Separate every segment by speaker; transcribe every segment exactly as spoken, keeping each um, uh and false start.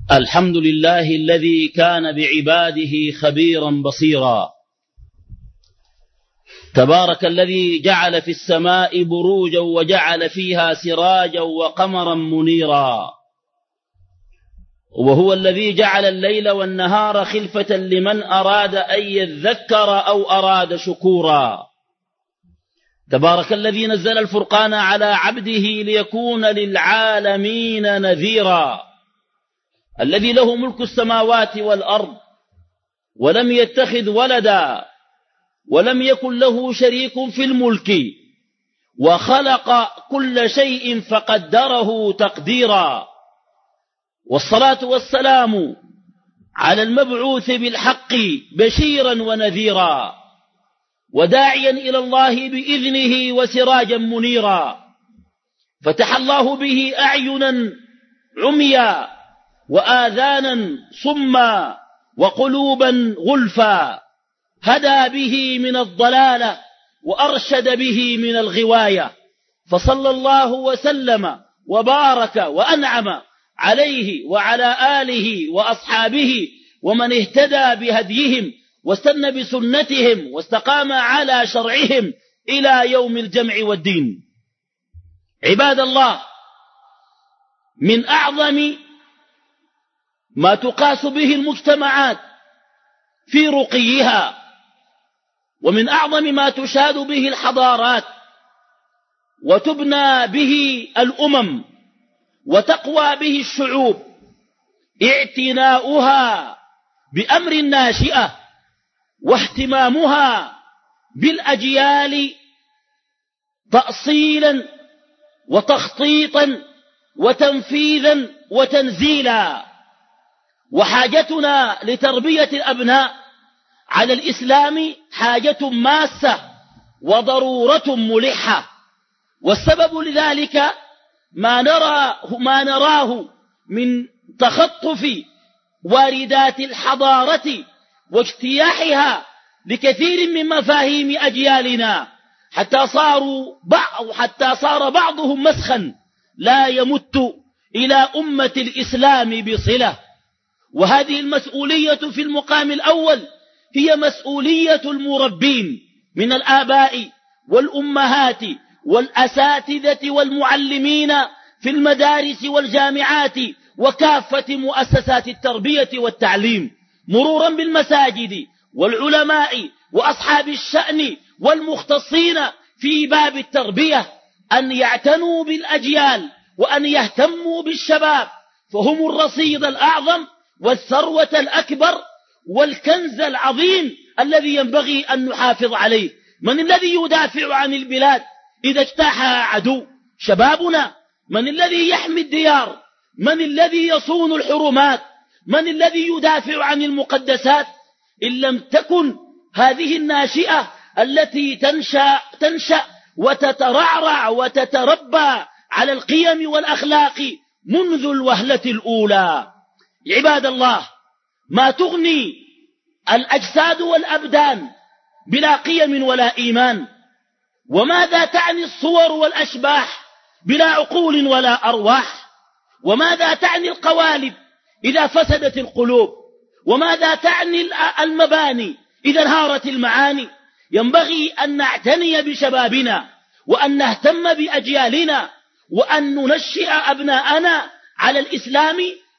Speaker 1: الحمد لله الذي كان بعباده خبيرا بصيرا. تبارك الذي جعل في السماء بروجا وجعل فيها سراجا وقمرا منيرا، وهو الذي جعل الليل والنهار خلفة لمن أراد أن يذكر أو أراد شكورا. تبارك الذي نزل الفرقان على عبده ليكون للعالمين نذيرا، الذي له ملك السماوات والأرض ولم يتخذ ولدا ولم يكن له شريك في الملك وخلق كل شيء فقدره تقديرا. والصلاة والسلام على المبعوث بالحق بشيرا ونذيرا وداعيا إلى الله بإذنه وسراجا منيرا، فتح الله به أعينا عميا وآذانا صما وقلوبا غلفا، هدى به من الضلالة وأرشد به من الغواية، فصلى الله وسلم وبارك وأنعم عليه وعلى آله وأصحابه ومن اهتدى بهديهم واستنى بسنتهم واستقام على شرعهم إلى يوم الجمع والدين. عباد الله، من أعظم ما تقاس به المجتمعات في رقيها، ومن أعظم ما تشاد به الحضارات وتبنى به الأمم وتقوى به الشعوب، اعتناؤها بأمر الناشئة واهتمامها بالأجيال تأصيلا وتخطيطا وتنفيذا وتنزيلا. وحاجتنا لتربية الأبناء على الإسلام حاجة ماسة وضرورة ملحة، والسبب لذلك ما نراه, ما نراه من تخطف واردات الحضارة واجتياحها لكثير من مفاهيم أجيالنا، حتى صاروا بعض حتى صار بعضهم مسخا لا يمت إلى أمة الإسلام بصلة. وهذه المسؤولية في المقام الأول هي مسؤولية المربين من الآباء والأمهات والأساتذة والمعلمين في المدارس والجامعات وكافة مؤسسات التربية والتعليم، مرورا بالمساجد والعلماء وأصحاب الشأن والمختصين في باب التربية، أن يعتنوا بالأجيال وأن يهتموا بالشباب، فهم الرصيد الأعظم والثروة الأكبر والكنز العظيم الذي ينبغي أن نحافظ عليه. من الذي يدافع عن البلاد إذا اجتاحها عدو؟ شبابنا. من الذي يحمي الديار؟ من الذي يصون الحرمات؟ من الذي يدافع عن المقدسات؟ إن لم تكن هذه الناشئة التي تنشأ, تنشأ وتترعرع وتتربى على القيم والأخلاق منذ الوهلة الأولى. عباد الله، ما تغني الأجساد والأبدان بلا قيم ولا إيمان، وماذا تعني الصور والأشباح بلا عقول ولا أرواح؟ وماذا تعني القوالب إذا فسدت القلوب؟ وماذا تعني المباني إذا انهارت المعاني؟ ينبغي أن نعتني بشبابنا وأن نهتم بأجيالنا وأن ننشئ أبناءنا على الإسلام،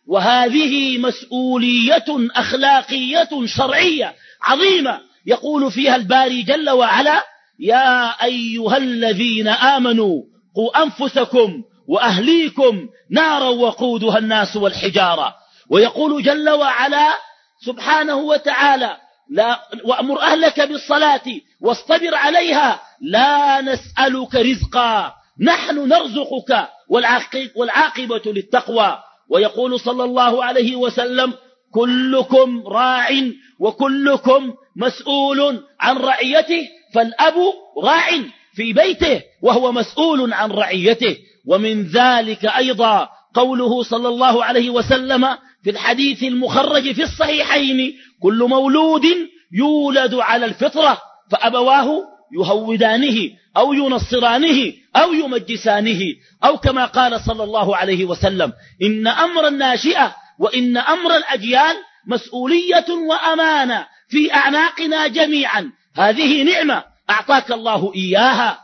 Speaker 1: وهذه مسؤولية أخلاقية شرعية عظيمة يقول فيها الباري جل وعلا: يا أيها الذين آمنوا قوا أنفسكم وأهليكم نارا وقودها الناس والحجارة. ويقول جل وعلا سبحانه وتعالى: لا وأمر أهلك بالصلاة واصطبر عليها لا نسألك رزقا نحن نرزقك والعاقبة للتقوى. ويقول صلى الله عليه وسلم: كلكم راع وكلكم مسؤول عن رعيته، فالأب راع في بيته وهو مسؤول عن رعيته. ومن ذلك أيضا قوله صلى الله عليه وسلم في الحديث المخرج في الصحيحين: كل مولود يولد على الفطرة فأبواه يهودانه أو ينصرانه أو يمجسانه، أو كما قال صلى الله عليه وسلم: إن أمر الناشئة وإن أمر الأجيال مسؤولية وأمانة في أعناقنا جميعا. هذه نعمة أعطاك الله إياها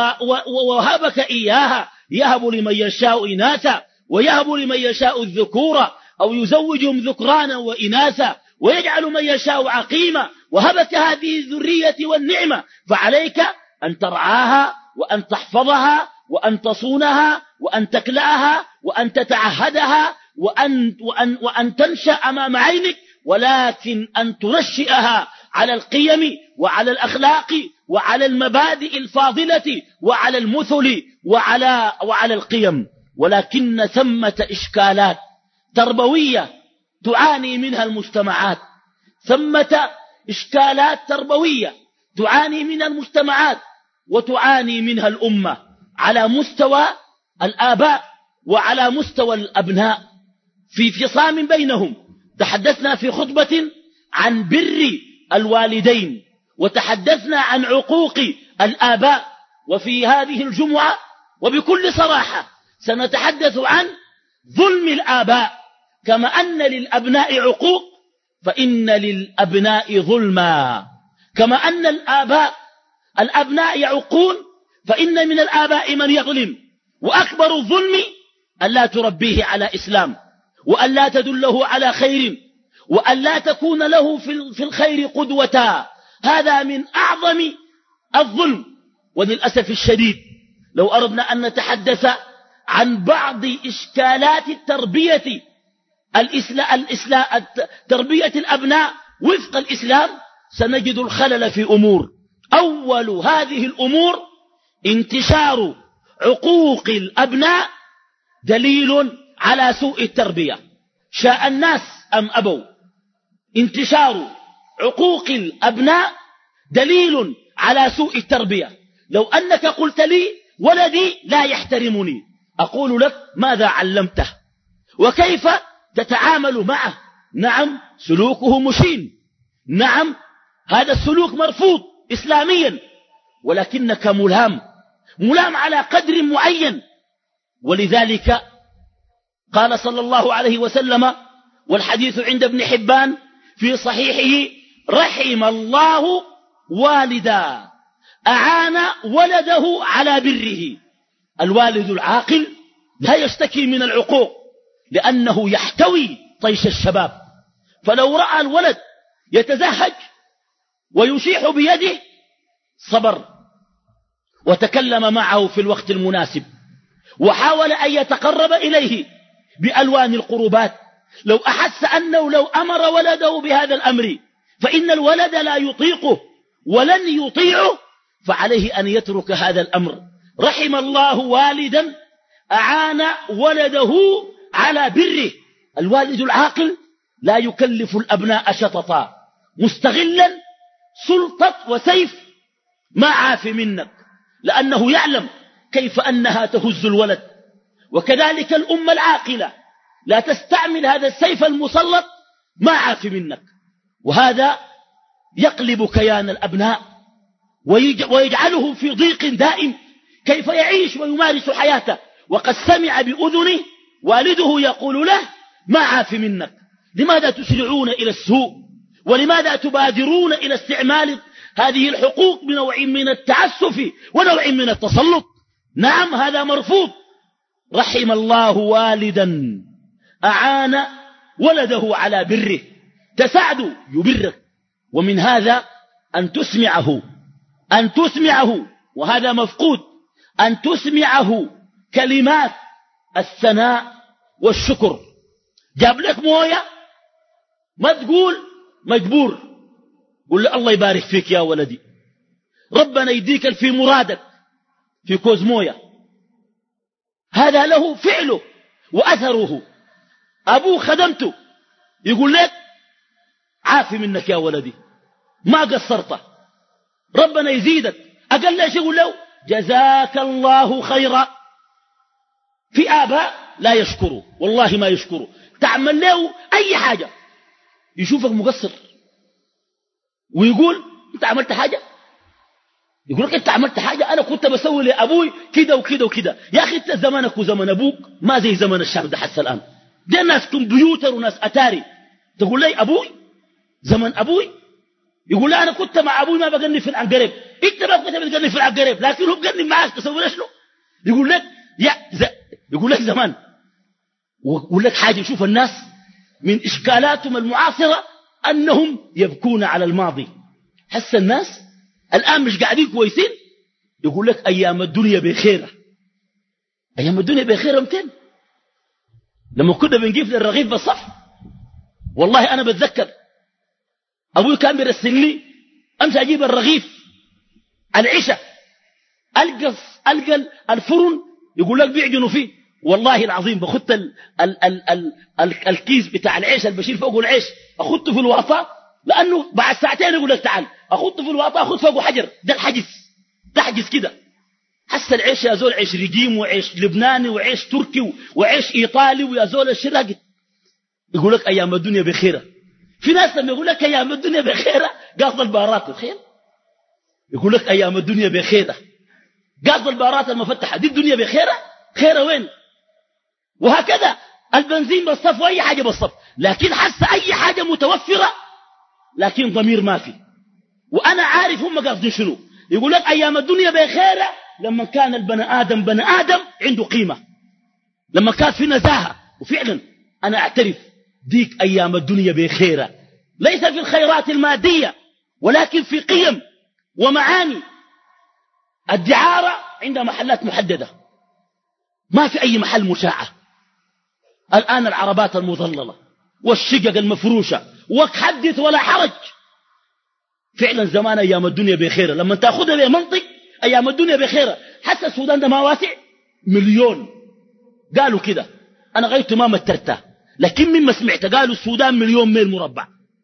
Speaker 1: ووهبك إياها، يهب لمن يشاء إناثا ويهب لمن يشاء الذكورا أو يزوجهم ذكرانا وإناثا ويجعل من يشاء عقيما. وهبك هذه الذرية والنعمة، فعليك أن ترعاها وأن تحفظها وأن تصونها وأن تكلأها وأن تتعهدها وأن, وأن, وأن تنشأ أمام عينك، ولكن أن تنشئها على القيم وعلى الأخلاق وعلى المبادئ الفاضلة وعلى المثل وعلى, وعلى القيم. ولكن ثمة إشكالات تربوية تعاني منها المجتمعات، ثمة إشكالات تربوية تعاني منها المجتمعات وتعاني منها الأمة على مستوى الآباء وعلى مستوى الأبناء في فصام بينهم. تحدثنا في خطبة عن بر الوالدين وتحدثنا عن عقوق الآباء، وفي هذه الجمعة وبكل صراحة سنتحدث عن ظلم الآباء. كما أن للأبناء عقوق فإن للأبناء ظلما، كما أن الآباء الأبناء يعقون فإن من الآباء من يظلم. وأكبر الظلم أن لا تربيه على إسلام، وأن لا تدله على خير، وأن لا تكون له في الخير قدوة. هذا من أعظم الظلم. وللأسف الشديد لو أردنا أن نتحدث عن بعض إشكالات التربية الإسلام الإسلام تربية الأبناء وفق الإسلام سنجد الخلل في أمور. أول هذه الأمور انتشار عقوق الأبناء دليل على سوء التربية، شاء الناس أم أبوا. انتشار عقوق الأبناء دليل على سوء التربية. لو أنك قلت لي ولدي لا يحترمني، أقول لك ماذا علمته وكيف تتعامل معه؟ نعم سلوكه مشين، نعم هذا السلوك مرفوض إسلاميا، ولكنك ملام ملام على قدر معين. ولذلك قال صلى الله عليه وسلم، والحديث عند ابن حبان في صحيحه: رحم الله والدا أعان ولده على بره. الوالد العاقل لا يشتكي من العقوق لأنه يحتوي طيش الشباب، فلو رأى الولد يتزهج ويشيح بيده صبر وتكلم معه في الوقت المناسب وحاول أن يتقرب إليه بألوان القربات. لو أحس أنه لو أمر ولده بهذا الأمر فإن الولد لا يطيقه ولن يطيعه، فعليه أن يترك هذا الأمر. رحم الله والدا أعان ولده على بره. الوالد العاقل لا يكلف الأبناء شططا مستغلا سلطة وسيف ما عاف منك، لأنه يعلم كيف أنها تهز الولد. وكذلك الأمة العاقلة لا تستعمل هذا السيف المسلط ما عاف منك، وهذا يقلب كيان الأبناء ويجعله في ضيق دائم. كيف يعيش ويمارس حياته وقد سمع بأذنه والده يقول له ما عاف منك؟ لماذا تسرعون إلى السوء؟ ولماذا تبادرون إلى استعمال هذه الحقوق بنوع من التعسف ونوع من التسلط؟ نعم هذا مرفوض. رحم الله والدا أعان ولده على بره، تساعد يبرك. ومن هذا أن تسمعه أن تسمعه وهذا مفقود، أن تسمعه كلمات الثناء والشكر. جاب لك موية ما تقول مجبور، قل له الله يبارك فيك يا ولدي، ربنا يديك في مرادك في كوز موية. هذا له فعله وأثره. أبوه خدمته يقول لك عافي منك يا ولدي ما قصرت، ربنا يزيدك. أقل ليش يقول له جزاك الله خيرا. في آباء لا يشكروا، والله ما يشكروا، تعمل له أي حاجة يشوفك مقصر ويقول أنت عملت حاجة، يقول لك أنت عملت حاجة، أنا كنت بسوي لأبوي كده وكده وكده. يا أخي أنت زمانك وزمن أبوك ما زي زمن الشعب ده حتى الآن. ده ناس كمبيوتر وناس أتاري. تقول لي أبوي زمن أبوي، يقول لي أنا كنت مع أبوي ما بقني في العنقريب، أنت ما كنت بتقني في العنقريب لكن هو بقني معك، تسوي له شنو؟ يقول لك يا ز... يقول لك زمان. ويقول لك حاجة، شوف الناس من إشكالاتهم المعاصرة أنهم يبكون على الماضي. حس الناس الآن مش قاعدين كويسين، يقول لك أيام الدنيا بخيرة. أيام الدنيا بخيرة متين؟ لما كنا بنجيب للرغيف بالصف، والله أنا بتذكر أبوي كان بيرسلني أمشي أجيب الرغيف العشاء، ألقى ألقى الفرن يقول لك بيعجنوا فيه، والله العظيم بخط ال ال ال ال ال الكيس بتاع العيش اللي بشيل فوقه العيش أخطه في الواطة، لأنه بعد ساعتين يقول لك تعال أخطه في الواطة، أخذ فوقه حجر، ده الحجز، ده حجز كده. حس العيش يا زول عيش رجيم وعيش لبناني وعيش تركي وعيش إيطالي ويا زول الشراقي. يقول لك أيام الدنيا بخيرة. في ناس لما يقول لك أيام الدنيا بخيرة قاصد البارات الخير، يقول لك أيام الدنيا بخيرة قاصد البارات المفتحة، دي الدنيا بخيرة؟ خيرة وين؟ وهكذا البنزين بالصف وأي حاجة بالصف، لكن حس أي حاجة متوفرة لكن ضمير ما في. وأنا عارف هم قاصدين شنو. يقول لك أيام الدنيا بخيرة لما كان البني آدم بني آدم عنده قيمة، لما كان في نزاهة. وفعلا أنا أعترف ديك أيام الدنيا بخيرة، ليس في الخيرات المادية ولكن في قيم ومعاني. الدعارة عندها محلات محددة، ما في أي محل مشاعة. الآن العربات المظللة والشقق المفروشة وحدث ولا حرج. فعلا زمان أيام الدنيا بخيرة، لما تأخذها بمنطق أيام الدنيا بخيرة. حتى السودان ده ما واسع مليون، قالوا كده، أنا غيرت ما مترته، لكن مما سمعت قالوا السودان مليون ميل مربع،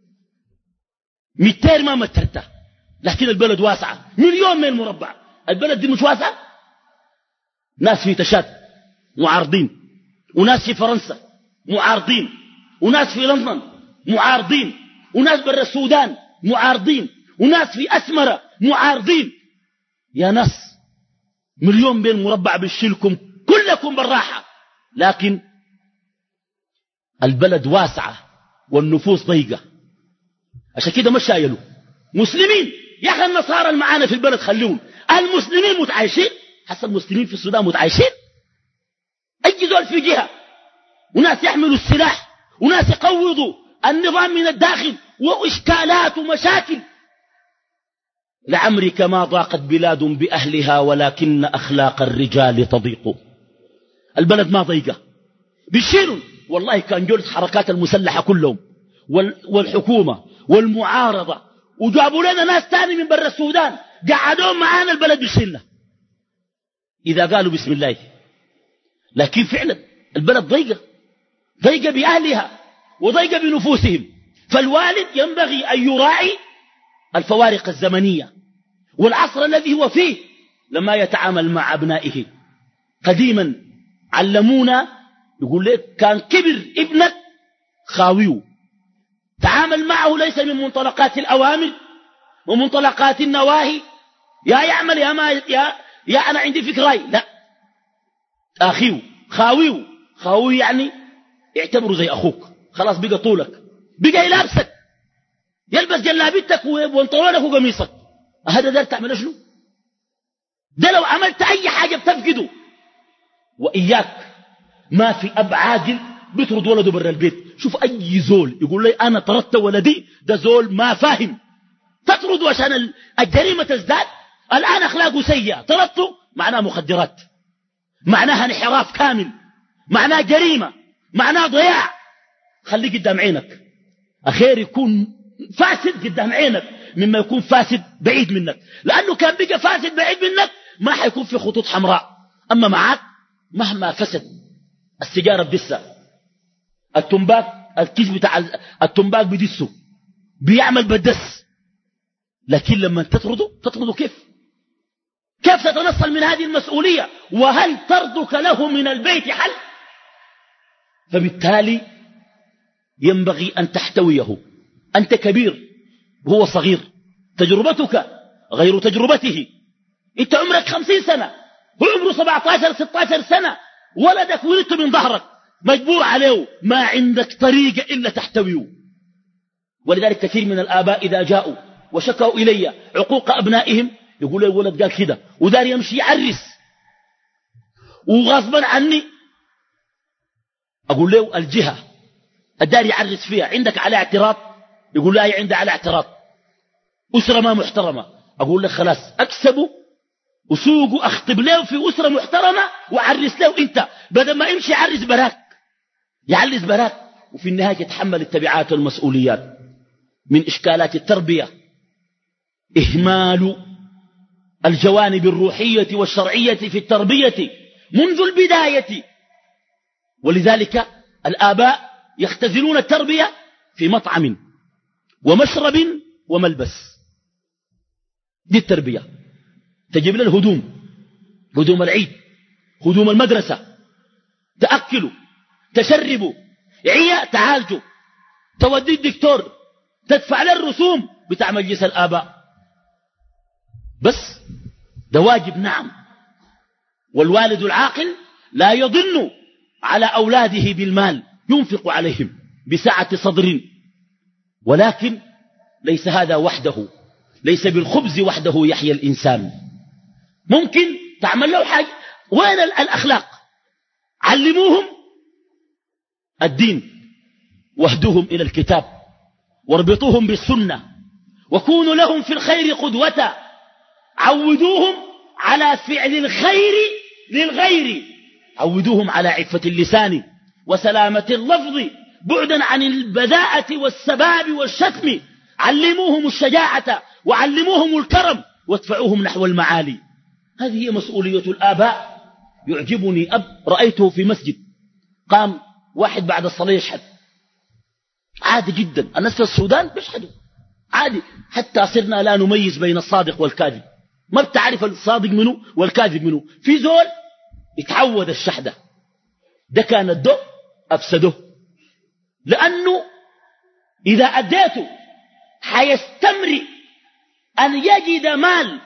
Speaker 1: ميتين ما مترته، لكن البلد واسعة مليون ميل مربع. البلد دي مش واسعة؟ ناس في تشاد معارضين، وناس في فرنسا معارضين، وناس في لندن معارضين، وناس برا السودان معارضين، وناس في أسمرة معارضين. يا ناس مليون بين مربع بيشيلكم كلكم بالراحة، لكن البلد واسعة والنفوس ضيقة. عشان كده مش شايلوا مسلمين. يا أخي النصارى المعانا في البلد خليهم، المسلمين متعايشين. حتى المسلمين في السودان متعايشين، أي زول في جهة، وناس يحملوا السلاح، وناس يقوضوا النظام من الداخل، وإشكالات ومشاكل. لعمرك ما ضاقت بلاد بأهلها ولكن أخلاق الرجال تضيق. البلد ما ضيقة، بيشيلوا. والله كان جولة حركات المسلحة كلهم والحكومة والمعارضة، وجابوا لنا ناس تاني من برا السودان قعدون معانا، البلد بيشيلنا إذا قالوا بسم الله. لكن فعلا البلد ضيقة، ضيقة بأهلها وضيقة بنفوسهم. فالوالد ينبغي أن يراعي الفوارق الزمنية والعصر الذي هو فيه لما يتعامل مع أبنائه. قديما علمونا، يقول لك كان كبر ابنك خاويه، تعامل معه ليس من منطلقات الأوامر ومنطلقات النواهي، يا يعمل يا ما يا, يا أنا عندي فكرة، لا، أخيه خاويه. خاويه يعني اعتبره زي أخوك، خلاص بقى طولك، بقى يلابسك، يلبس جلابيتك وانطرونك وقميصك. هذا ده تعمل شنو؟ ده لو عملت أي حاجة بتفقده. وإياك ما في أب عاقل بيطرد ولده برا البيت. شوف أي زول يقول لي أنا طردت ولدي، ده زول ما فاهم. تطرده عشان الجريمة تزداد. الآن أخلاقه سيئة، طردته معناه مخدرات، معناها انحراف كامل، معناه جريمة، معناه ضياع. خليه قدام عينك، أخير يكون فاسد قدام عينك مما يكون فاسد بعيد منك، لأنه كان بقى فاسد بعيد منك ما حيكون في خطوط حمراء. أما معك مهما فسد، السيجارة بدسة، التنباك الكيس بتاع التنباك بدسه، بيعمل بدس، لكن لما تطرده تطرده كيف؟ كيف تتنصل من هذه المسؤولية؟ وهل طردك له من البيت حل؟ فبالتالي ينبغي أن تحتويه. أنت كبير وهو صغير، تجربتك غير تجربته. أنت عمرك خمسين سنة، هو عمره سبعة عشر ستة عشر سنة، ولدك ولدت من ظهرك، مجبور عليه، ما عندك طريقة إلا تحتويه. ولذلك كثير من الآباء إذا جاءوا وشكوا إلي عقوق أبنائهم يقول لي الولد قال كده ودار يمشي يعرس وغصبا عني، أقول له الجهة الدار يعرس فيها عندك على اعتراض؟ يقول لا عندي على اعتراض، أسرة ما محترمة. أقول لك خلاص أكسبه وسوقه أخطب له في أسرة محترمة وعرس له أنت، بدل ما يمشي يعرس براك يعرس براك، وفي النهاية يتحمل التبعات والمسؤوليات. من إشكالات التربية إهمال الجوانب الروحية والشرعية في التربية منذ البداية. ولذلك الآباء يختزلون التربية في مطعم ومشرب وملبس. دي التربية. تجيب له الهدوم، هدوم العيد، هدوم المدرسة، تأكلوا تشربوا، عيا تعالجوا، تودي الدكتور، تدفع له الرسوم بتاع مجلس الآباء. بس ده واجب نعم. والوالد العاقل لا يضن على أولاده بالمال، ينفق عليهم بسعة صدر، ولكن ليس هذا وحده، ليس بالخبز وحده يحيى الإنسان. ممكن تعمل له حاجة. وين الأخلاق؟ علموهم الدين واهدوهم إلى الكتاب واربطوهم بالسنة وكونوا لهم في الخير قدوة. عودوهم على فعل الخير للغير، عودوهم على عفة اللسان وسلامة اللفظ بعدا عن البذاءة والسباب والشتم. علموهم الشجاعة وعلموهم الكرم وادفعوهم نحو المعالي. هذه هي مسؤولية الآباء. يعجبني أب رأيته في مسجد قام واحد بعد الصلاة يشهد، عادي جدا. الناس في السودان بيشهدوا عادي، حتى صرنا لا نميز بين الصادق والكاذب، ما بتعرف الصادق منه والكاذب منه. في زول يتعود الشحدة، ده كان الدو أفسده، لأنه إذا أديته حيستمر أن يجد مال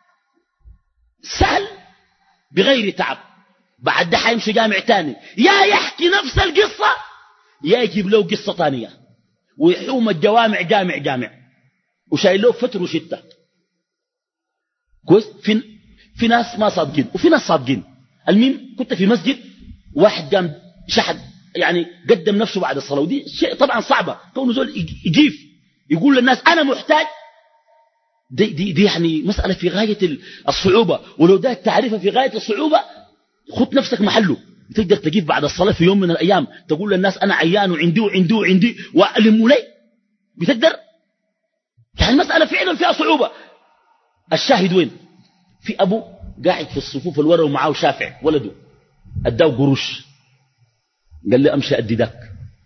Speaker 1: سهل بغير تعب. بعد ده حيمشي جامع تاني، يا يحكي نفس القصة يا يجيب له قصة تانية، ويحوم الجوامع جامع جامع وشايل له فتر وشتة. كويس. في, في ناس ما صادقين وفي ناس صادقين. المهم كنت في مسجد واحد قام شحد يعني قدم نفسه بعد الصلاة، ودي شيء طبعا صعبة، كونه زول يجيف يقول للناس أنا محتاج. دي, دي, دي يعني مسألة في غاية الصعوبة، ولو ده تعرفها في غاية الصعوبة خد نفسك محله. تقدر تجيب بعد الصلاة في يوم من الأيام تقول للناس أنا عيان وعندي وعندي وعندي وألموا لي، بتقدر؟ يعني المسألة فعلا فيها صعوبة. الشاهد وين؟ في أبو قاعد في الصفوف الورا ومعاه شافع ولده، أداه قروش، قال لي أمشي أدي ذاك.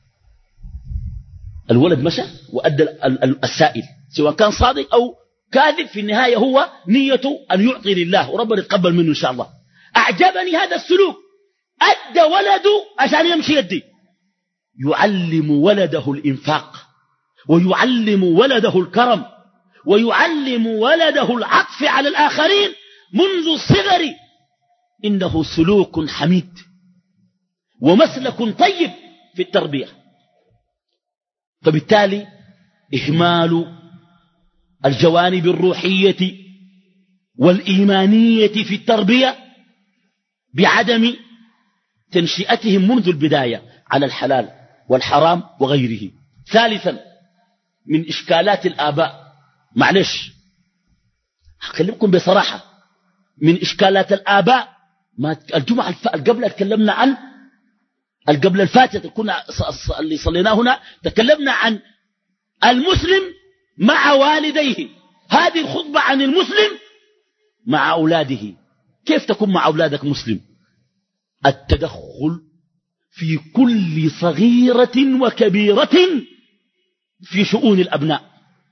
Speaker 1: الولد مشى وأدى السائل، سواء كان صادق أو كاذب، في النهاية هو نيته أن يعطي لله وربنا يتقبل منه إن شاء الله. أعجبني هذا السلوك، أدى ولده عشان يمشي يدي، يعلم ولده الإنفاق ويعلم ولده الكرم ويعلم ولده العطف على الآخرين منذ الصغر. إنه سلوك حميد ومسلك طيب في التربية. فبالتالي إهمال الجوانب الروحية والإيمانية في التربية بعدم تنشئتهم منذ البداية على الحلال والحرام وغيره. ثالثا من إشكالات الآباء، معلش أكلمكم بصراحة، من إشكالات الآباء ما الجمعة قبل تكلمنا عن قبل الفاتحة كنا اللي صليناه هنا تكلمنا عن المسلم مع والديه. هذه الخطبة عن المسلم مع أولاده. كيف تكون مع أولادك مسلم؟ التدخل في كل صغيرة وكبيرة في شؤون الأبناء.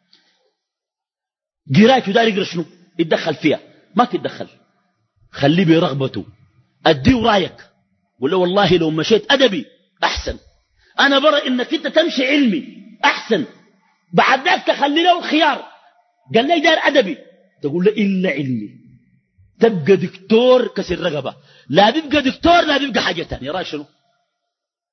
Speaker 1: قرايته دار يقرأ شنو يتدخل فيها؟ ما تتدخل، خليه برغبته، أديه رايك، ولا والله لو مشيت أدبي أحسن، أنا برى إنك أنت تمشي علمي أحسن، بعد ذلك تخلي له الخيار. قال لي دار أدبي، تقول له إلا علمي، تبقى دكتور كسر رقبة، لا بيبقى دكتور لا بيبقى حاجة تانية. رأي شنو؟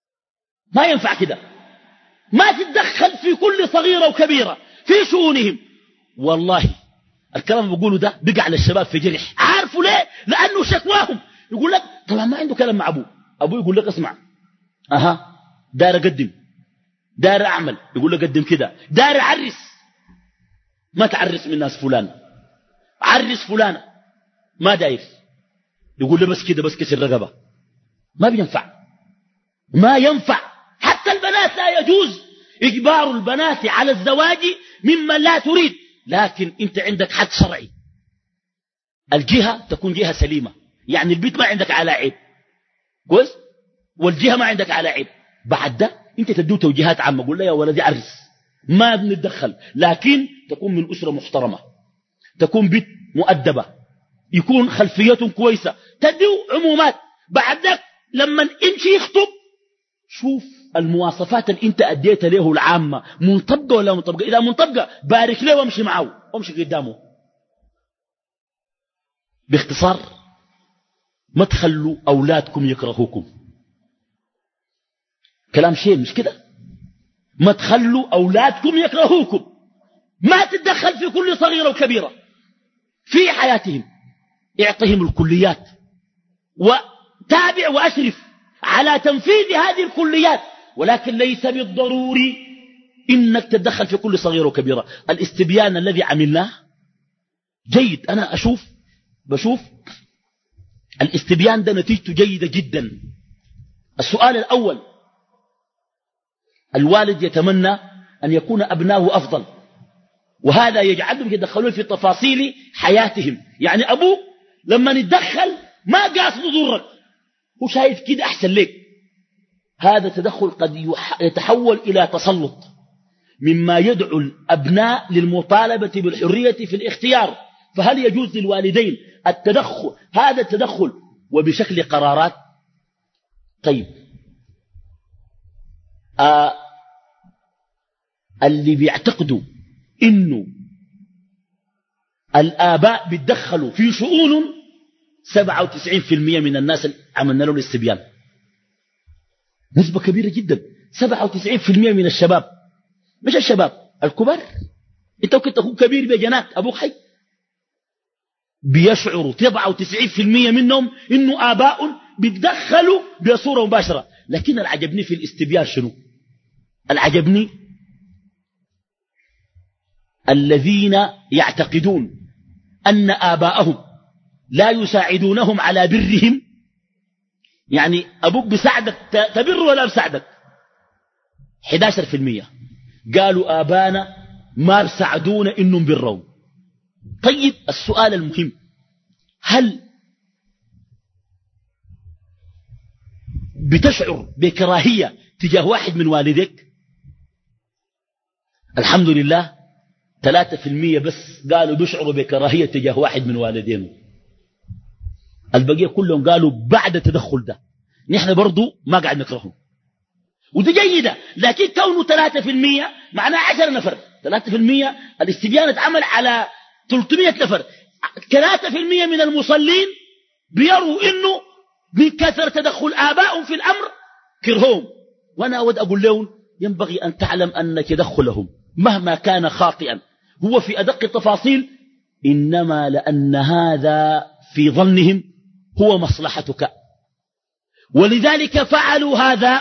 Speaker 1: ما ينفع كده. ما تتدخل في كل صغيرة وكبيرة في شؤونهم. والله الكلام اللي بقوله ده بقى على الشباب في جرح. عارفوا ليه؟ لأنه شكواهم. يقول لك طبعا ما عنده كلام مع أبوه. أبوه يقول لك اسمع، أها دار أقدم، دار أعمل، يقول لك قدم كده، دار أعرس، ما تعرس من ناس فلان، عرس فلانة، ما داير، يقول له بس كده بس كسر رقبة. ما بينفع، ما ينفع. حتى البنات لا يجوز إجبار البنات على الزواج ممن لا تريد، لكن أنت عندك حد شرعي، الجهة تكون جهة سليمة، يعني البيت ما عندك على عيب كويس، والجهة ما عندك على عيب. بعد ده أنت تدو توجيهات عامة، قول له يا ولدي عرس، ما بنتدخل، لكن تكون من أسرة محترمة، تكون بيت مؤدبة، يكون خلفيتهم كويسة، تدو عمومات. بعد ذلك لما امشي يخطب شوف المواصفات اللي انت اديت له العامة منطبقة ولا منطبقة. اذا منطبقة بارك له وامشي معه وامشي قدامه. باختصار ما تخلوا اولادكم يكرهوكم. كلام شيء مش كده؟ ما تخلوا اولادكم يكرهوكم. ما تتدخل في كل صغيرة وكبيرة في حياتهم. اعطهم الكليات وتابع واشرف على تنفيذ هذه الكليات، ولكن ليس بالضروري إنك تتدخل في كل صغيرة وكبيرة. الاستبيان الذي عملناه جيد، أنا أشوف بشوف الاستبيان ده نتيجته جيدة جدا. السؤال الأول، الوالد يتمنى أن يكون أبناه أفضل، وهذا يجعلهم يدخلون في تفاصيل حياتهم. يعني أبوك لما نتدخل ما قاصد ضرك، هو شايف كده أحسن لك. هذا تدخل قد يتحول إلى تسلط، مما يدعو الأبناء للمطالبة بالحرية في الاختيار. فهل يجوز للوالدين التدخل، هذا التدخل وبشكل قرارات؟ طيب آه اللي بيعتقدوا إنه الآباء بيتدخلوا في شؤون سبعة وتسعين بالمئة من الناس اللي عملنا له الاستبيان، نسبة كبيرة جدا. سبعة وتسعين بالمئة من الشباب، مش الشباب الكبار، انت ممكن تكون كبير بجنات أبوك حي، بيشعروا سبعة وتسعين بالمئة منهم إنه آباء بيتدخلوا بصورة مباشرة. لكن العجبني في الاستبيان شنو؟ العجبني الذين يعتقدون أن آباءهم لا يساعدونهم على برهم. يعني أبوك بيساعدك تبر ولا بيساعدك؟ أحد عشر بالمئة قالوا آبانا ما بيساعدونا إنهم برهم. طيب السؤال المهم، هل بتشعر بكراهية تجاه واحد من والديك؟ الحمد لله ثلاثة بالمئة بس قالوا بيشعروا بكراهية تجاه واحد من والدينه، البقية كلهم قالوا بعد التدخل ده نحن برضو ما قاعد نكرههم، ودي جيدة. لكن كونه ثلاثة بالمئة معناه عشرة نفر، ثلاثة بالمئة الاستبيان اتعمل على ثلاثمئة نفر، ثلاثة بالمئة من المصلين بيروا انه من كثر تدخل آبائهم في الأمر كرههم. وانا اود اقول لهم ينبغي ان تعلم ان تدخلهم مهما كان خاطئا هو في ادق التفاصيل انما لان هذا في ظنهم هو مصلحتك، ولذلك فعلوا هذا.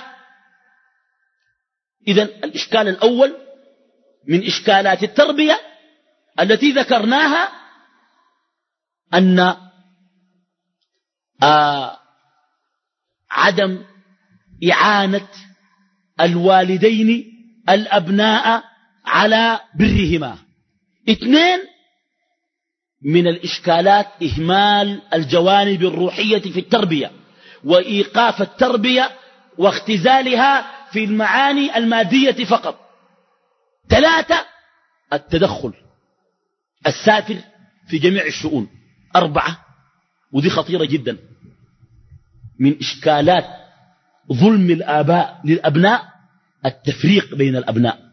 Speaker 1: إذن الإشكال الأول من إشكالات التربية التي ذكرناها أن آه عدم إعانة الوالدين الأبناء على برهما. اثنين من الإشكالات إهمال الجوانب الروحية في التربية وإيقاف التربية واختزالها في المعاني المادية فقط. ثلاثة التدخل السافر في جميع الشؤون. أربعة ودي خطيرة جدا من إشكالات ظلم الآباء للأبناء التفريق بين الأبناء،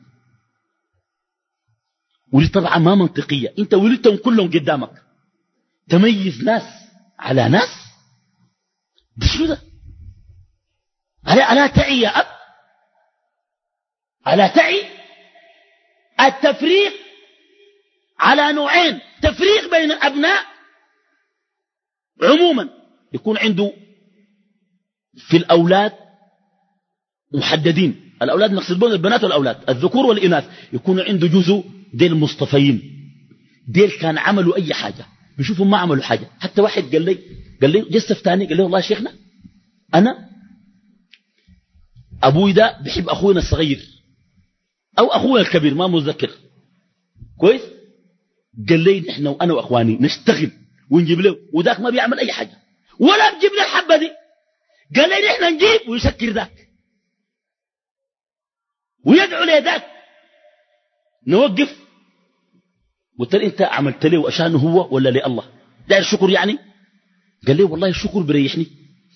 Speaker 1: ودي طبعا ما منطقية. انت ولدتهم كلهم قدامك تميز ناس على ناس، ده شنو ده؟ ألا, ألا تعي يا أب ألا تعي التفريق على نوعين؟ تفريق بين الأبناء عموما يكون عنده في الأولاد محددين، الأولاد نقصد بهم البنات والأولاد الذكور والإناث، يكون عنده جزء ديل مصطفين، ديل كان عملوا أي حاجة بيشوفوا ما عملوا حاجة. حتى واحد قال لي قال لي جسف تاني قال لي والله يا شيخنا أنا أبوي ده بحب أخونا الصغير أو أخونا الكبير ما متذكر كويس، قال لي نحن وأنا وأخواني نشتغل ونجيب له وذاك ما بيعمل أي حاجة ولا بجيب له الحبة دي، قال لي نحن نجيب ويسكر ذاك ويدعو لي ذاك نوقف. قلت له انت عملت له عشانه هو ولا لي الله؟ داير الشكر يعني؟ قال لي والله الشكر بريحني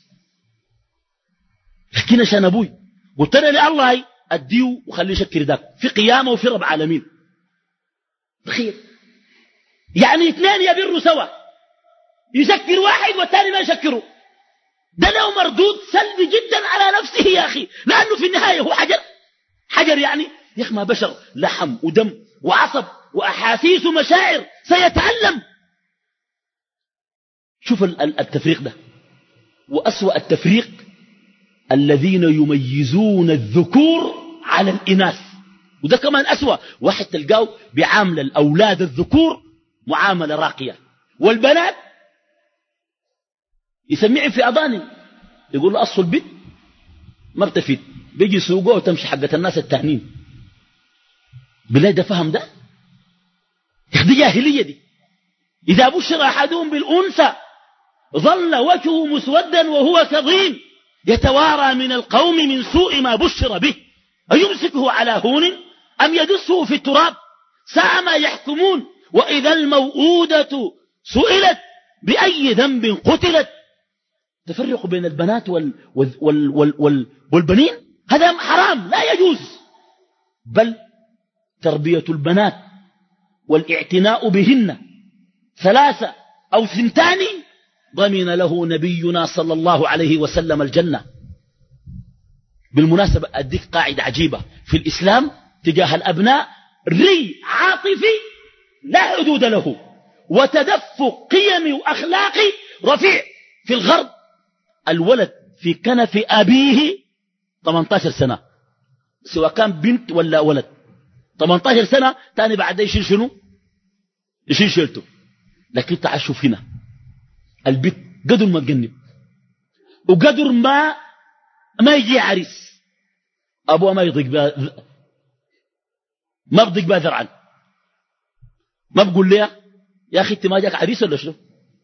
Speaker 1: لكن عشان ابوي. قلت له لي الله اديه وخليه يشكر ذاك في قيامه وفي رب عالمين. تخيل يعني اثنين يبروا سوا، يشكر واحد والثاني ما يشكره، ده له مردود سلبي جدا على نفسه يا اخي، لانه في النهايه هو حجر حجر يعني يا اخي ما بشر، لحم ودم وعصب وأحاسيس ومشاعر سيتعلم. شوف التفريق ده، وأسوأ التفريق الذين يميزون الذكور على الإناث، وده كمان أسوأ. واحد تلقاه بعامل الأولاد الذكور معاملة راقية، والبنات يسمعهم في أضاني يقول له أصل البيت ما بتفيد، بيجي سوقه وتمشي حقة الناس التهنين. بالله ده فهم ده؟ دي جاهلية دي. إذا بشر أحدهم بالأنثى ظل وجهه مسودا وهو كظيم يتوارى من القوم من سوء ما بشر به أيمسكه على هون أم يدسه في التراب ساء ما يحكمون. وإذا الموءودة سئلت بأي ذنب قتلت. تفرق بين البنات وال وال وال وال والبنين هذا حرام لا يجوز، بل تربية البنات والاعتناء بهن ثلاثة أو ثنتان ضمن له نبينا صلى الله عليه وسلم الجنة. بالمناسبة أديك قاعدة عجيبة في الإسلام تجاه الأبناء: ري عاطفي لا حدود له، وتدفق قيمي وأخلاقي رفيع. في الغرب الولد في كنف أبيه ثمانية عشر سنة سواء كان بنت ولا ولد، ثمانية عشر سنة تاني بعد يشيل شنو؟ يشيل شيلته. لكن تعال شوف هنا البيت قدر ما تجنب وقدر ما ما يجي عريس أبوه ما يضيق بها، ما بضيق بها ذرعا، ما بقول لها يا أخي أنت ما جاك عريس ولا شنو،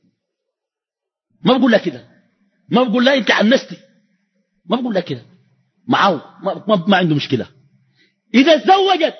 Speaker 1: ما بقول لها كده، ما بقول لها أنت عنستي، ما بقول لها كده معاه، ما, ما, ما عنده مشكلة. إذا تزوجت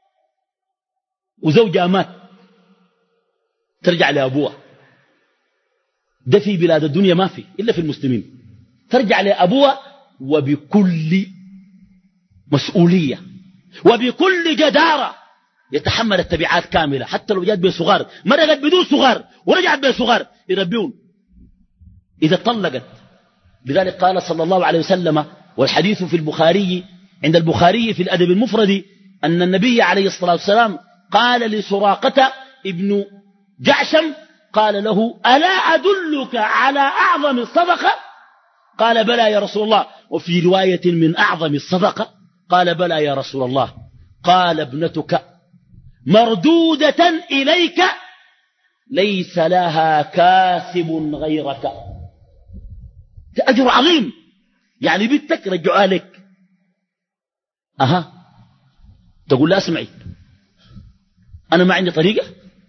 Speaker 1: وزوجها مات ترجع لأبوها، ده في بلاد الدنيا ما في إلا في المسلمين، ترجع لأبوها وبكل مسؤولية وبكل جدارة يتحمل التبعات كاملة، حتى لو جات بصغار، مرة جات بدون صغار ورجعت بصغار يربيون. إذا طلقت، لذلك قال صلى الله عليه وسلم، والحديث في البخاري عند البخاري في الأدب المفرد، أن النبي عليه الصلاة والسلام قال لسراقة ابن جعشم قال له: ألا أدلك على أعظم الصدقة؟ قال: بلى يا رسول الله. وفي رواية: من أعظم الصدقة؟ قال: بلى يا رسول الله. قال: ابنتك مردودة إليك ليس لها كاسب غيرك. أجر عظيم، يعني بنتك رجعها لك. أها تقول لا اسمعي أنا ما عندي طريقة،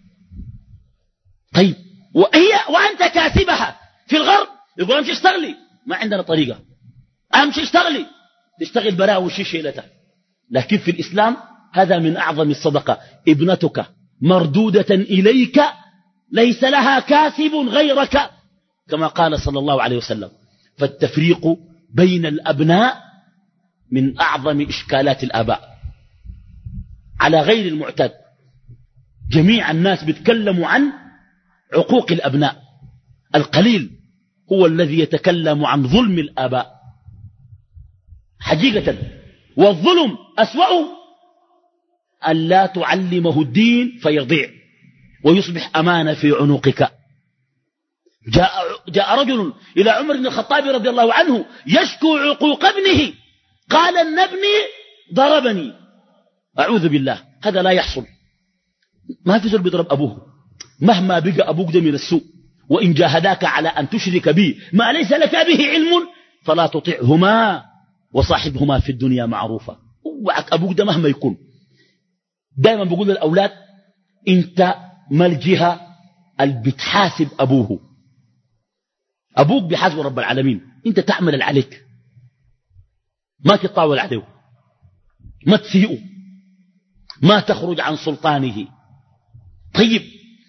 Speaker 1: طيب وهي وأنت كاسبها. في الغرب يقول أمشي اشتغلي، ما عندنا طريقة، أمشي اشتغلي، تشتغل براء وشي شيلتها. لكن في الإسلام هذا من أعظم الصدقة: ابنتك مردودة إليك ليس لها كاسب غيرك، كما قال صلى الله عليه وسلم. فالتفريق بين الأبناء من أعظم إشكالات الآباء على غير المعتاد. جميع الناس بيتكلموا عن عقوق الأبناء، القليل هو الذي يتكلم عن ظلم الآباء. حقيقة والظلم أسوأ أن لا تعلمه الدين فيضيع ويصبح أمانة في عنقك. جاء, جاء رجل إلى عمر بن الخطاب رضي الله عنه يشكو عقوق ابنه، قال ان ابني ضربني. أعوذ بالله، هذا لا يحصل. ما في زول بيضرب أبوه مهما بقى أبوك ده من السوء، وإن جاهداك على أن تشرك بي ما ليس لك به علم فلا تطعهما وصاحبهما في الدنيا معروفة. اوعك أبوك ده مهما يكون. دائما بقول للأولاد انت ما الجهة اللي بتحاسب أبوه. أبوك بحاسب رب العالمين، انت تعمل اللي عليك، ما تطاول عليه، ما تسيئه، ما تخرج عن سلطانه. طيب،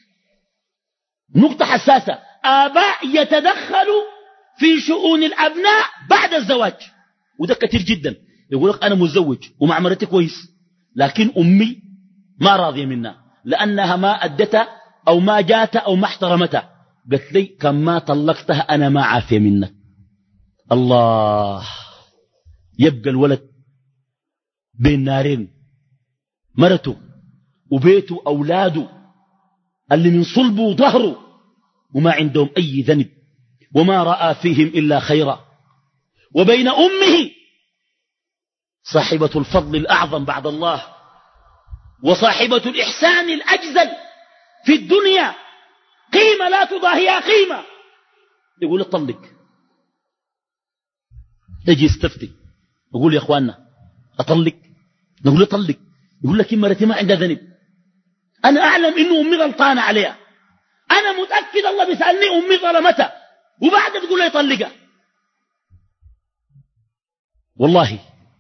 Speaker 1: نقطة حساسة، آباء يتدخلوا في شؤون الأبناء بعد الزواج، وده كثير جدا. يقول لك أنا متزوج ومع مرتي كويس، لكن أمي ما راضية منا لأنها ما أدتها أو ما جاتها أو ما احترمتها. قلت لي كم ما طلقتها أنا ما عافية منك. الله، يبقى الولد بين نارين، مرته وبيته أولاده اللي من صلبه وظهره وما عندهم أي ذنب وما رأى فيهم إلا خيرا، وبين أمه صاحبة الفضل الأعظم بعد الله وصاحبة الإحسان الأجزل في الدنيا، قيمة لا تضاهيها قيمة. يقول اطلق، يجي يستفتي يقول يا أخواننا أطلق، نقول اطلق، يقول لك مرتي ما عندها ذنب، أنا أعلم إنه أمي غلطانة عليها، أنا متأكد الله بيسألني أمي ظلمتها، وبعد تقول لي طلقها. والله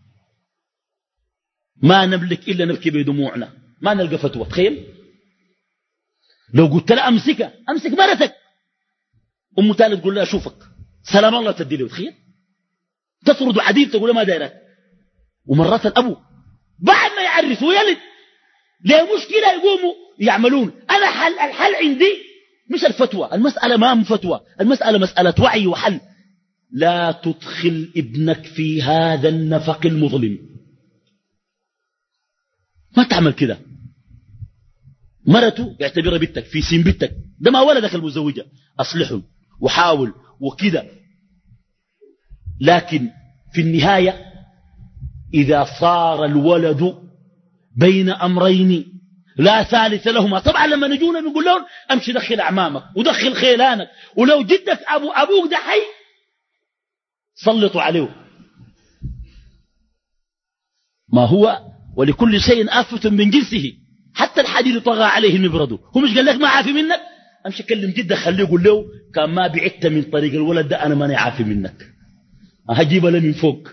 Speaker 1: ما نملك إلا نبكي بدموعنا، ما نلقى فتوى. تخيل لو قلت لها أمسكها، أمسك مرتك، أم تالي تقول لها أشوفك سلام الله تدي له. تخيل تطرد عديد تقول له ما دايرك. ومرات الأبو بعد ما يعرس ويلد ليه مشكلة يقوموا يعملون. أنا حل الحل عندي مش الفتوى، المسألة ما من فتوى، المسألة مسألة وعي وحل. لا تدخل ابنك في هذا النفق المظلم، ما تعمل كده. مرته يعتبرها بنتك في سين بنتك، ده ما ولدك المزوجة، أصلحه وحاول وكده. لكن في النهاية إذا صار الولد بين أمرين لا ثالث لهما، طبعا لما نجونا بنقول لهم أمشي دخل أعمامك ودخل خيلانك، ولو جدك أبو أبوك ده حي سلطوا عليه. ما هو ولكل شيء آفة من جنسه، حتى الحديد طغى عليه المبرد. هو مش قال لك ما عافي منك؟ أمشي كلم جدك خليه يقول له كان ما بعدت من طريق الولد ده أنا ماني عافي منك، هجيب له من فوق.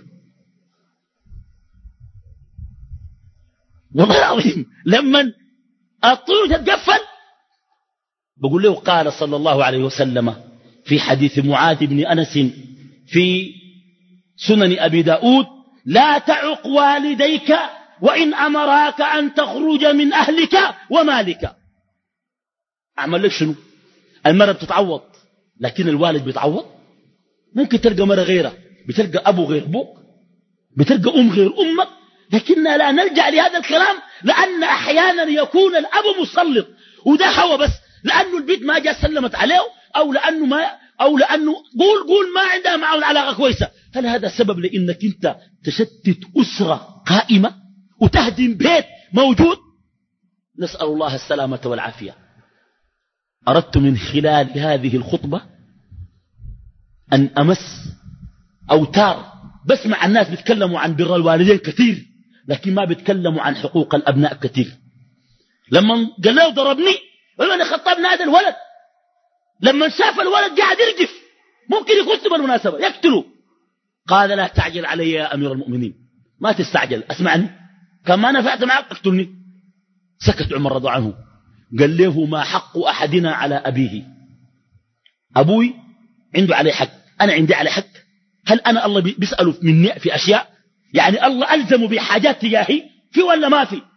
Speaker 1: والله العظيم لما الطيور تتقفل بقول له قال صلى الله عليه وسلم في حديث معاذ بن أنس في سنن أبي داود: لا تعق والديك وإن أمراك أن تخرج من أهلك ومالك. أعمل لك شنو؟ المرأة بتتعوض، لكن الوالد بيتعوض. ممكن تلقى مرة غيرها، بتلقى أبو غير أبوك، بتلقى أم غير أمك، لكننا لا نلجأ لهذا الكلام، لأن أحيانا يكون الأب مسلط، وده هو بس لأنه البيت ما جاء سلمت عليه، أو لأنه ما أو لأنه قول قول ما عندها معه العلاقة كويسة. هل هذا سبب لأنك أنت تشتت أسرة قائمة وتهدم بيت موجود؟ نسأل الله السلامة والعافية. أردت من خلال هذه الخطبة أن أمس أوتار. بسمع الناس بيتكلموا عن بر الوالدين كثير، لكن ما بيتكلموا عن حقوق الأبناء كثير. لما قال له ضربني قال له خطبنا هذا الولد، لما شاف الولد قاعد يرجف ممكن يقتل بالمناسبة يقتله، قال لا تعجل علي يا أمير المؤمنين، ما تستعجل، أسمعني، كان ما نفعت معك اقتلني. سكت عمر رضي عنه، قال له ما حق أحدنا على أبيه؟ أبوي عنده عليه حق، أنا عندي عليه حق. هل أنا الله بيسأله مني في أشياء؟ يعني الله ألزمه بحاجات تجاهي في ولا ما في؟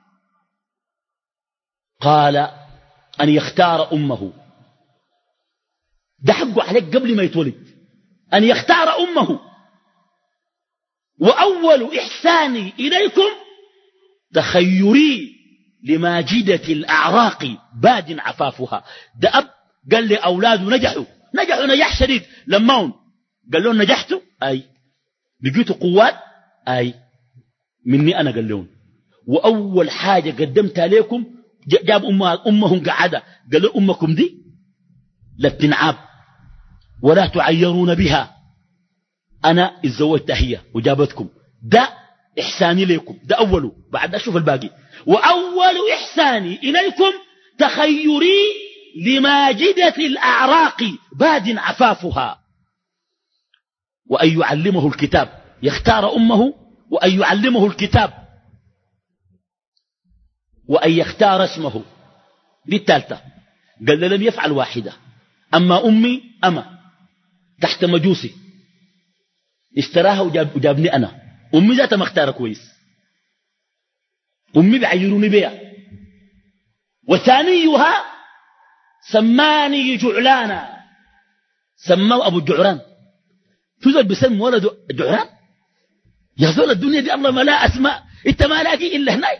Speaker 1: قال أن يختار أمه، ده حقه عليك قبل ما يتولد، أن يختار أمه. وأول إحساني إليكم تخيري لماجدة الأعراق باد عفافها. ده أب قال لي أولاده نجحوا نجحوا نجاح شديد لماهم، قال لهم نجحتوا أي لقيتوا قوات أي مني أنا قال لهم. وأول حاجة قدمت عليكم جاب أمها أمهم قعدة قال لهم أمكم دي لا بتنعاب ولا تعيرون بها، أنا اتزوجتها هي وجابتكم، ده إحساني لكم، ده أوله، بعد أشوف الباقي. وأول إحساني إليكم تخيري لماجدة الأعراق باد عفافها، وأن يعلمه الكتاب، يختار أمه وأن يعلمه الكتاب وأن يختار اسمه. دي الثالثة. قال لم يفعل واحدة. أما أمي أما تحت مجوسي اشتراها وجاب وجابني أنا، أمي ذاتها مختارة كويس، أمي بعيروني بيها. وثانيها سماني جعلانا، سماه أبو الجعران. تزل بسم ولد جعران؟ يا زول الدنيا دي الله ما لا أسماء، انت ما لاقي إلا هناك.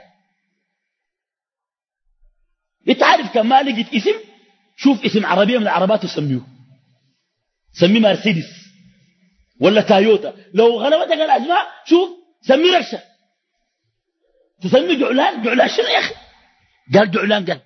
Speaker 1: انت عارف كم ما لقيت اسم، شوف اسم عربية من العربات وسميه، سميه مرسيدس ولا تايوتا. لو غلبتك الأسماء شوف سمي ركشة، تسمي جعلان. جعلان شنو يا أخي؟ قال جعلان. قال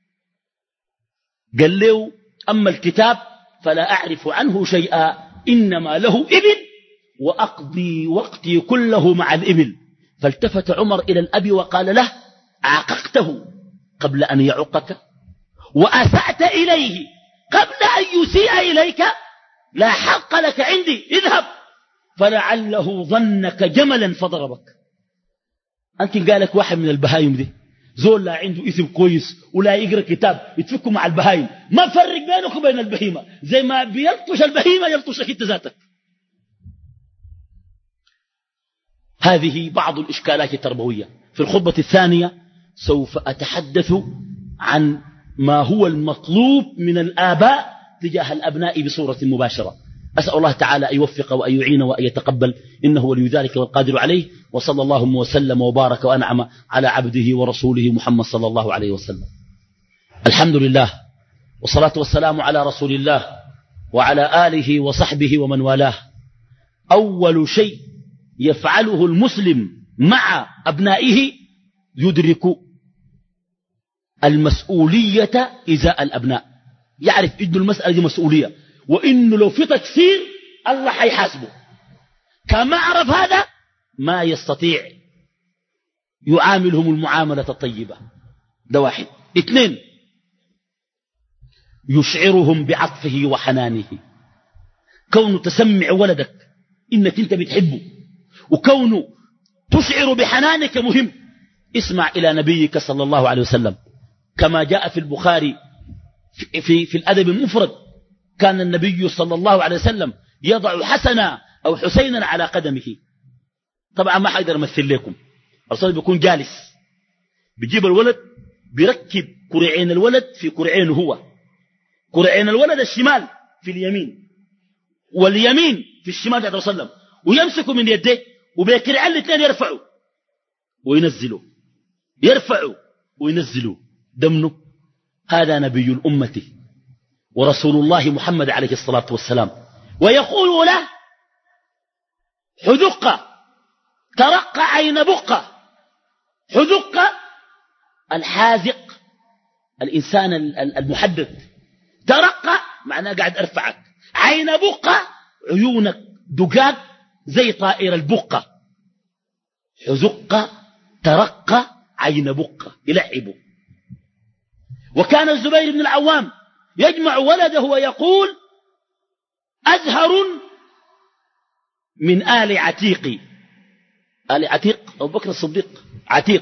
Speaker 1: قال له أما الكتاب فلا أعرف عنه شيئا، إنما له إبل وأقضي وقتي كله مع الإبل. فالتفت عمر إلى الأب وقال له عاققته قبل أن يعقك وأسأت إليه قبل أن يسيء إليك، لا حق لك عندي، اذهب فلعله ظنك جملا فضربك. أنت قالك واحد من البهايم دي زول لا عنده اسم كويس ولا يقرأ كتاب يتفكوا مع البهايم، ما فرق بينك وبين البهيمة، زي ما بيلطش البهيمة يلطشك انت ذاتك. هذه بعض الإشكالات التربوية. في الخطبة الثانية سوف أتحدث عن ما هو المطلوب من الآباء تجاه الأبناء بصورة مباشرة. أسأل الله تعالى أن يوفق وأن يعين وأن يتقبل، إنه ولي ذلك والقادر عليه. وصلى الله وسلم وبارك وأنعم على عبده ورسوله محمد صلى الله عليه وسلم. الحمد لله والصلاة والسلام على رسول الله وعلى آله وصحبه ومن والاه. أول شيء يفعله المسلم مع أبنائه يدرك المسؤولية إزاء الأبناء، يعرف إن المسألة دي مسؤولية، وإنه لو في تكسير الله حيحاسبه. كما عرف هذا ما يستطيع يعاملهم المعاملة الطيبة. ده واحد. اثنين، يشعرهم بعطفه وحنانه. كونه تسمع ولدك إنك انت بتحبه، وكونه تشعر بحنانك مهم. اسمع إلى نبيك صلى الله عليه وسلم كما جاء في البخاري في, في, في الأدب المفرد، كان النبي صلى الله عليه وسلم يضع حسنا أو حسينا على قدمه. طبعا ما حقدر أمثل لكم، الرسول بيكون جالس بيجيب الولد بيركب كرعين الولد في كرعين هو، كرعين الولد الشمال في اليمين واليمين في الشمال عليه وسلم، ويمسكوا من يديه وبيكرعين الاثنين يرفعوا وينزلوا، يرفعوا وينزلوا. دمنه هذا نبي الأمة ورسول الله محمد عليه الصلاة والسلام. ويقول له حذق ترق عين بقة. حذق الحاذق الإنسان المحدد، ترق معناه قاعد أرفعك، عين بقة عيونك دقاق زي طائر البقة. حذق ترق عين بقة يلعبه. وكان الزبير بن العوام يجمع ولده ويقول أزهر من آل عتيق. آل عتيق أبو بكر الصديق عتيق.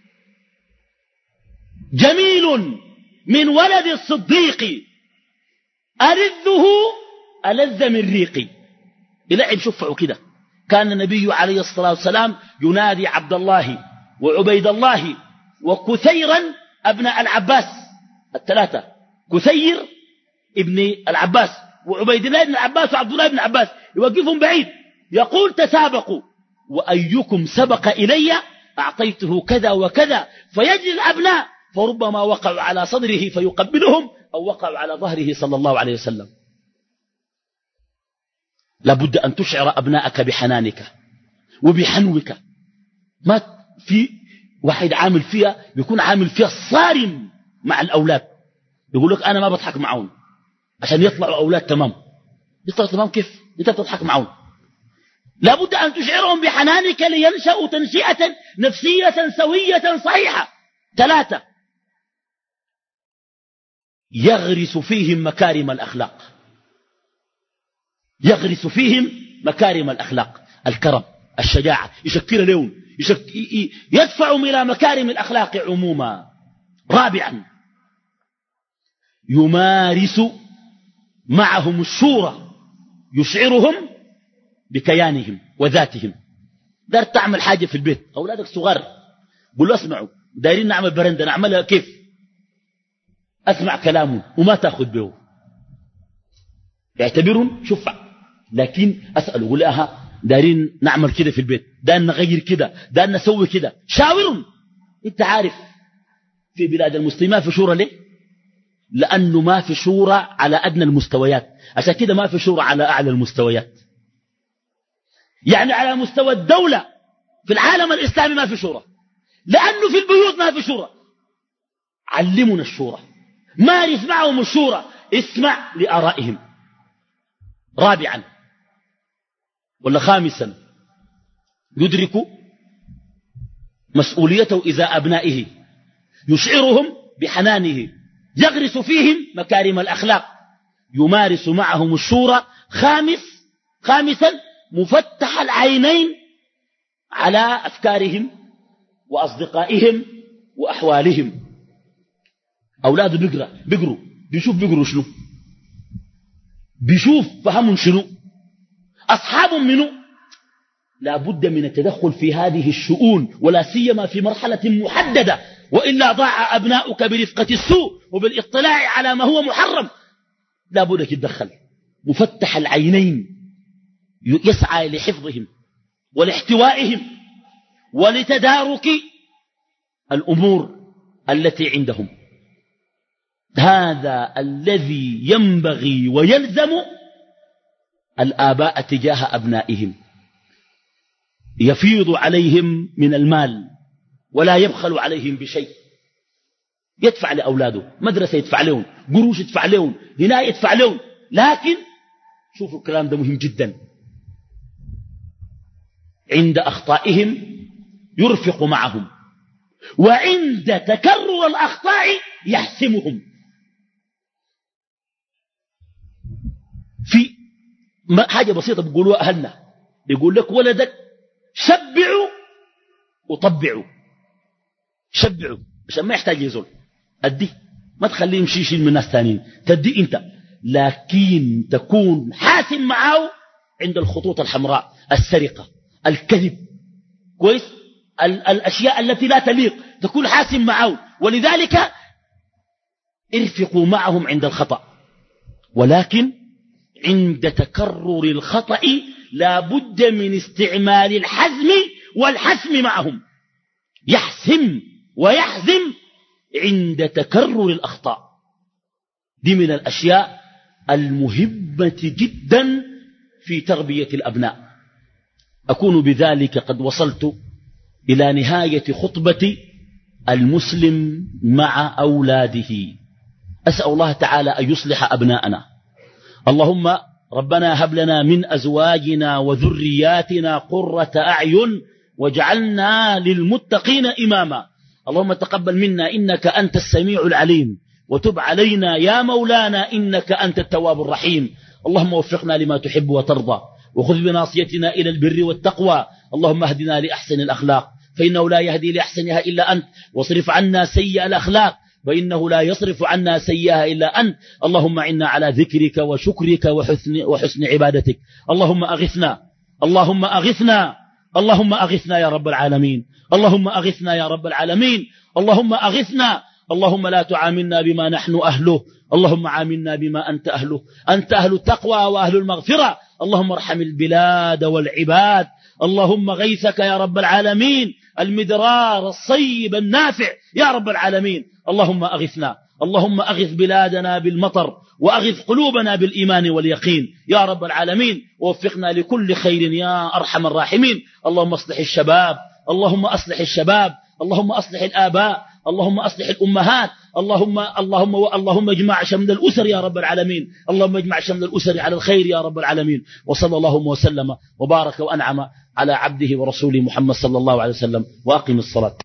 Speaker 1: جميل من ولد الصديق، أرذه ألذ من ريقي. يلعب شفعه كده. كان النبي عليه الصلاة والسلام ينادي عبد الله وعبيد الله وكثيرا أبناء العباس الثلاثة، كثير ابن العباس وعبيد الله بن العباس وعبد الله بن العباس، يوقفهم بعيد يقول تسابقوا وأيكم سبق إلي أعطيته كذا وكذا، فيجري الأبناء فربما وقعوا على صدره فيقبلهم أو وقعوا على ظهره صلى الله عليه وسلم. لابد أن تشعر أبناءك بحنانك وبحنوك. ما في واحد عامل فيها بيكون عامل فيها صارم مع الأولاد، يقول لك أنا ما بضحك معهم عشان يطلعوا أولاد تمام. يطلعوا تمام كيف؟ أنت بتضحك معهم. لابد أن تشعرهم بحنانك لينشأوا تنشئة نفسية سوية صحيحة. ثلاثة، يغرس فيهم مكارم الأخلاق. يغرس فيهم مكارم الأخلاق، الكرم، الشجاعة، يشكل لهم، يشك... يدفعهم إلى مكارم الأخلاق عموما. رابعا، يمارس معهم الشورى، يشعرهم بكيانهم وذاتهم. دار تعمل حاجة في البيت، أولادك صغار قل له اسمعوا دايرين نعمل برندة، نعملها كيف؟ أسمع كلامه وما تأخذ به، يعتبرهم شفع. لكن أسأله قل لها دايرين نعمل كده في البيت، دايرين نغير كده، دايرين نسوي كده، شاورهم. انت عارف في بلاد المسلمين ما في شورى ليه؟ لأنه ما في شورى على أدنى المستويات، عشان كده ما في شورى على أعلى المستويات. يعني على مستوى الدولة في العالم الإسلامي ما في شورى، لأنه في البيوت ما في شورى. علمنا الشورى، مارس معهم الشورى، اسمع لآرائهم. رابعا ولا خامسا، يدرك مسؤوليته إزاء أبنائه، يشعرهم بحنانه، يغرس فيهم مكارم الأخلاق، يمارس معهم الشورى. خامس خامسا مفتح العينين على أفكارهم وأصدقائهم وأحوالهم. أولاده بيقرأ بيقروا بيشوف بيقروا شنو، بيشوف فهمهم شنو، أصحابهم منه. لا بد من التدخل في هذه الشؤون، ولا سيما في مرحلة محددة، وإلا ضاع أبناؤك برفقة السوء وبالاطلاع على ما هو محرم. لا بد تتدخل. مفتح العينين يسعى لحفظهم ولاحتوائهم ولتدارك الأمور التي عندهم. هذا الذي ينبغي ويلزم الآباء تجاه أبنائهم. يفيض عليهم من المال ولا يبخل عليهم بشيء. يدفع لأولاده مدرسة، يدفع لهم قروش، يدفع لهم هنا، يدفع لهم. لكن شوفوا الكلام ده مهم جدا، عند أخطائهم يرفق معهم، وعند تكرر الأخطاء يحسمهم. في حاجة بسيطة بيقولوا أهلنا، يقول لك ولدك شبعوا وطبعوا. شبعوا عشان ما يحتاج يزول، أدي ما تخليه يمشي يشيل من الناس ثانيين، تدي أنت، لكن تكون حاسم معه عند الخطوط الحمراء، السرقة، الكذب، كويس، ال الأشياء التي لا تليق، تكون حاسم معه. ولذلك ارفقوا معهم عند الخطأ، ولكن عند تكرر الخطأ لا بد من استعمال الحزم والحسم معهم. يحسم ويحزم عند تكرر الأخطاء. دي من الأشياء المهمة جدا في تربية الأبناء. أكون بذلك قد وصلت إلى نهاية خطبة المسلم مع أولاده. أسأل الله تعالى أن يصلح أبناءنا. اللهم ربنا هب لنا من أزواجنا وذرياتنا قرة أعين واجعلنا للمتقين إماما. اللهم تقبل منا إنك أنت السميع العليم، وتب علينا يا مولانا إنك أنت التواب الرحيم. اللهم وفقنا لما تحب وترضى، وخذ بناصيتنا إلى البر والتقوى. اللهم اهدنا لأحسن الأخلاق فإنه لا يهدي لأحسنها إلا أنت، واصرف عنا سيئ الأخلاق فإنه لا يصرف عنا سيئها إلا أنت. اللهم عنا على ذكرك وشكرك وحسن, وحسن عبادتك. اللهم أغثنا، اللهم أغثنا، اللهم أغثنا يا رب العالمين، اللهم أغثنا يا رب العالمين، اللهم أغثنا. اللهم لا تعاملنا بما نحن أهله، اللهم عاملنا بما أنت أهله. أنت أهل التقوى وأهل المغفرة. اللهم ارحم البلاد والعباد، اللهم غيثك يا رب العالمين المدرار الصيب النافع يا رب العالمين. اللهم أغثنا، اللهم أغث بلادنا بالمطر، وأغث قلوبنا بالإيمان واليقين يا رب العالمين، ووفقنا لكل خير يا أرحم الراحمين. اللهم اصلح الشباب، اللهم أصلح الشباب، اللهم أصلح الآباء، اللهم أصلح الأمهات، اللهم اللهم اللهم اجمع شمل الأسر يا رب العالمين، اللهم اجمع شمل الأسر على الخير يا رب العالمين. وصلى الله وسلم وبارك وأنعم على عبده ورسوله محمد صلى الله عليه وسلم. وأقم الصلاة.